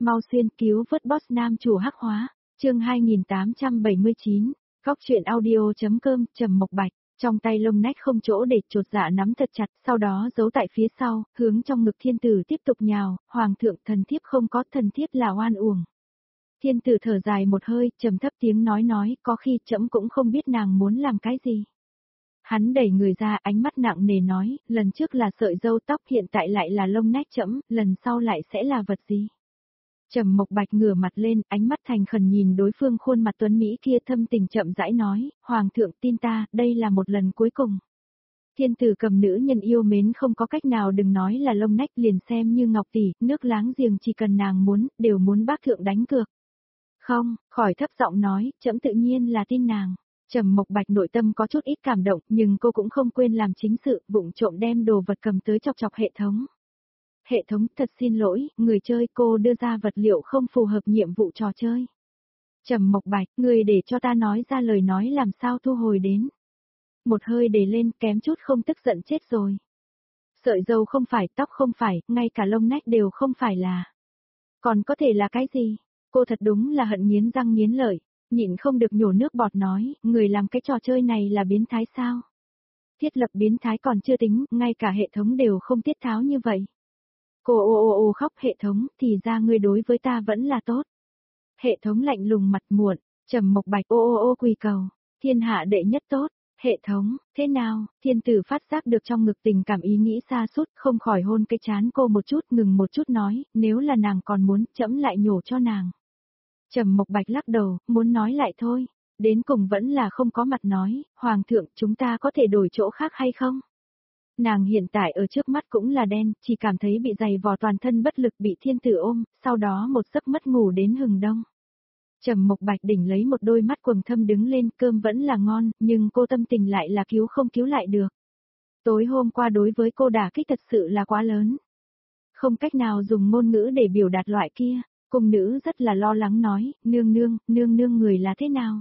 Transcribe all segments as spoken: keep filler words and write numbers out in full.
mau xuyên cứu vớt boss nam chủ hắc hóa, chương hai nghìn tám trăm bảy mươi chín, góc truyện audio.com, Trầm Mộc Bạch, trong tay lông nách không chỗ để chột dạ nắm thật chặt, sau đó giấu tại phía sau, hướng trong ngực thiên tử tiếp tục nhào, hoàng thượng thần thiếp không có, thần thiếp là oan uổng. Thiên tử thở dài một hơi, trầm thấp tiếng nói nói, có khi trẫm cũng không biết nàng muốn làm cái gì. Hắn đẩy người ra, ánh mắt nặng nề nói, lần trước là sợi râu tóc, hiện tại lại là lông nách trẫm, lần sau lại sẽ là vật gì? Trầm Mộc Bạch ngửa mặt lên, ánh mắt thành khẩn nhìn đối phương khuôn mặt tuấn mỹ kia, thâm tình chậm rãi nói, hoàng thượng tin ta, đây là một lần cuối cùng. Thiên tử cầm nữ nhân yêu mến không có cách nào, đừng nói là lông nách, liền xem như Ngọc tỷ, nước láng giềng chỉ cần nàng muốn, đều muốn bác thượng đánh cược. Không, khỏi thấp giọng nói, trẫm tự nhiên là tin nàng. Trầm Mộc Bạch nội tâm có chút ít cảm động, nhưng cô cũng không quên làm chính sự, vụng trộm đem đồ vật cầm tới chọc chọc hệ thống. Hệ thống, thật xin lỗi, người chơi, cô đưa ra vật liệu không phù hợp nhiệm vụ trò chơi. Trầm Mộc Bạch, người để cho ta nói ra lời nói làm sao thu hồi đến. Một hơi để lên, kém chút không tức giận chết rồi. Sợi râu không phải, tóc không phải, ngay cả lông nách đều không phải là. Còn có thể là cái gì? Cô thật đúng là hận nghiến răng nghiến lợi, nhịn không được nhổ nước bọt nói, người làm cái trò chơi này là biến thái sao? Thiết lập biến thái còn chưa tính, ngay cả hệ thống đều không tiết tháo như vậy. Cô ô ô ô khóc, hệ thống, thì ra ngươi đối với ta vẫn là tốt. Hệ thống lạnh lùng mặt muộn, Trầm Mộc Bạch ô ô ô quỳ cầu, thiên hạ đệ nhất tốt. Hệ thống, thế nào? Thiên tử phát giác được trong ngực tình cảm ý nghĩ xa sút, không khỏi hôn cái chán cô một chút, ngừng một chút nói, nếu là nàng còn muốn, trẫm lại nhổ cho nàng. Trầm Mộc Bạch lắc đầu, muốn nói lại thôi, đến cùng vẫn là không có mặt nói, hoàng thượng, chúng ta có thể đổi chỗ khác hay không? Nàng hiện tại ở trước mắt cũng là đen, chỉ cảm thấy bị dày vò toàn thân bất lực, bị thiên tử ôm, sau đó một giấc mất ngủ đến hừng đông. Trầm Mộc Bạch đỉnh lấy một đôi mắt quầng thâm đứng lên, cơm vẫn là ngon, nhưng cô tâm tình lại là cứu không cứu lại được. Tối hôm qua đối với cô đả kích thật sự là quá lớn. Không cách nào dùng ngôn ngữ để biểu đạt loại kia, cung nữ rất là lo lắng nói, nương nương, nương nương người là thế nào?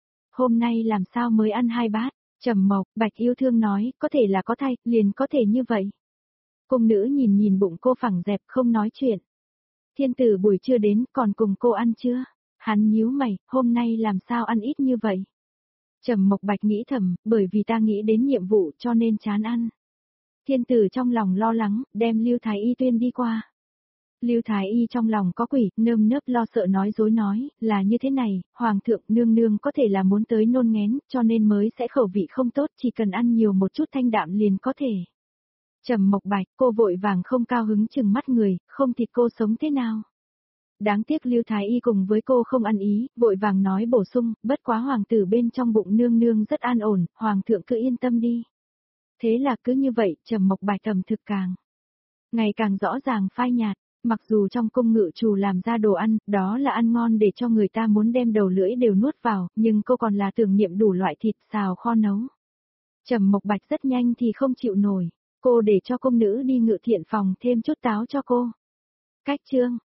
Hôm nay làm sao mới ăn hai bát? Trầm Mộc Bạch yêu thương nói, có thể là có thai, liền có thể như vậy. Cung nữ nhìn nhìn bụng cô phẳng dẹp không nói chuyện. Thiên tử buổi trưa đến, còn cùng cô ăn chưa? Hắn nhíu mày, hôm nay làm sao ăn ít như vậy? Trầm Mộc Bạch nghĩ thầm, bởi vì ta nghĩ đến nhiệm vụ cho nên chán ăn. Thiên tử trong lòng lo lắng, đem Lưu Thái Y tuyên đi qua. Lưu Thái Y trong lòng có quỷ, nơm nớp lo sợ nói dối nói, là như thế này, hoàng thượng nương nương có thể là muốn tới nôn ngén, cho nên mới sẽ khẩu vị không tốt, chỉ cần ăn nhiều một chút thanh đạm liền có thể. Trầm Mộc Bạch, cô vội vàng không cao hứng chừng mắt người, không thịt cô sống thế nào? Đáng tiếc Lưu Thái Y cùng với cô không ăn ý, vội vàng nói bổ sung, bất quá hoàng tử bên trong bụng nương nương rất an ổn, hoàng thượng cứ yên tâm đi. Thế là cứ như vậy, Trầm Mộc Bạch tầm thực càng ngày càng rõ ràng phai nhạt, mặc dù trong cung ngự chủ làm ra đồ ăn, đó là ăn ngon để cho người ta muốn đem đầu lưỡi đều nuốt vào, nhưng cô còn là tưởng niệm đủ loại thịt xào kho nấu. Trầm Mộc Bạch rất nhanh thì không chịu nổi, cô để cho cung nữ đi ngự thiện phòng thêm chút táo cho cô. Cách chương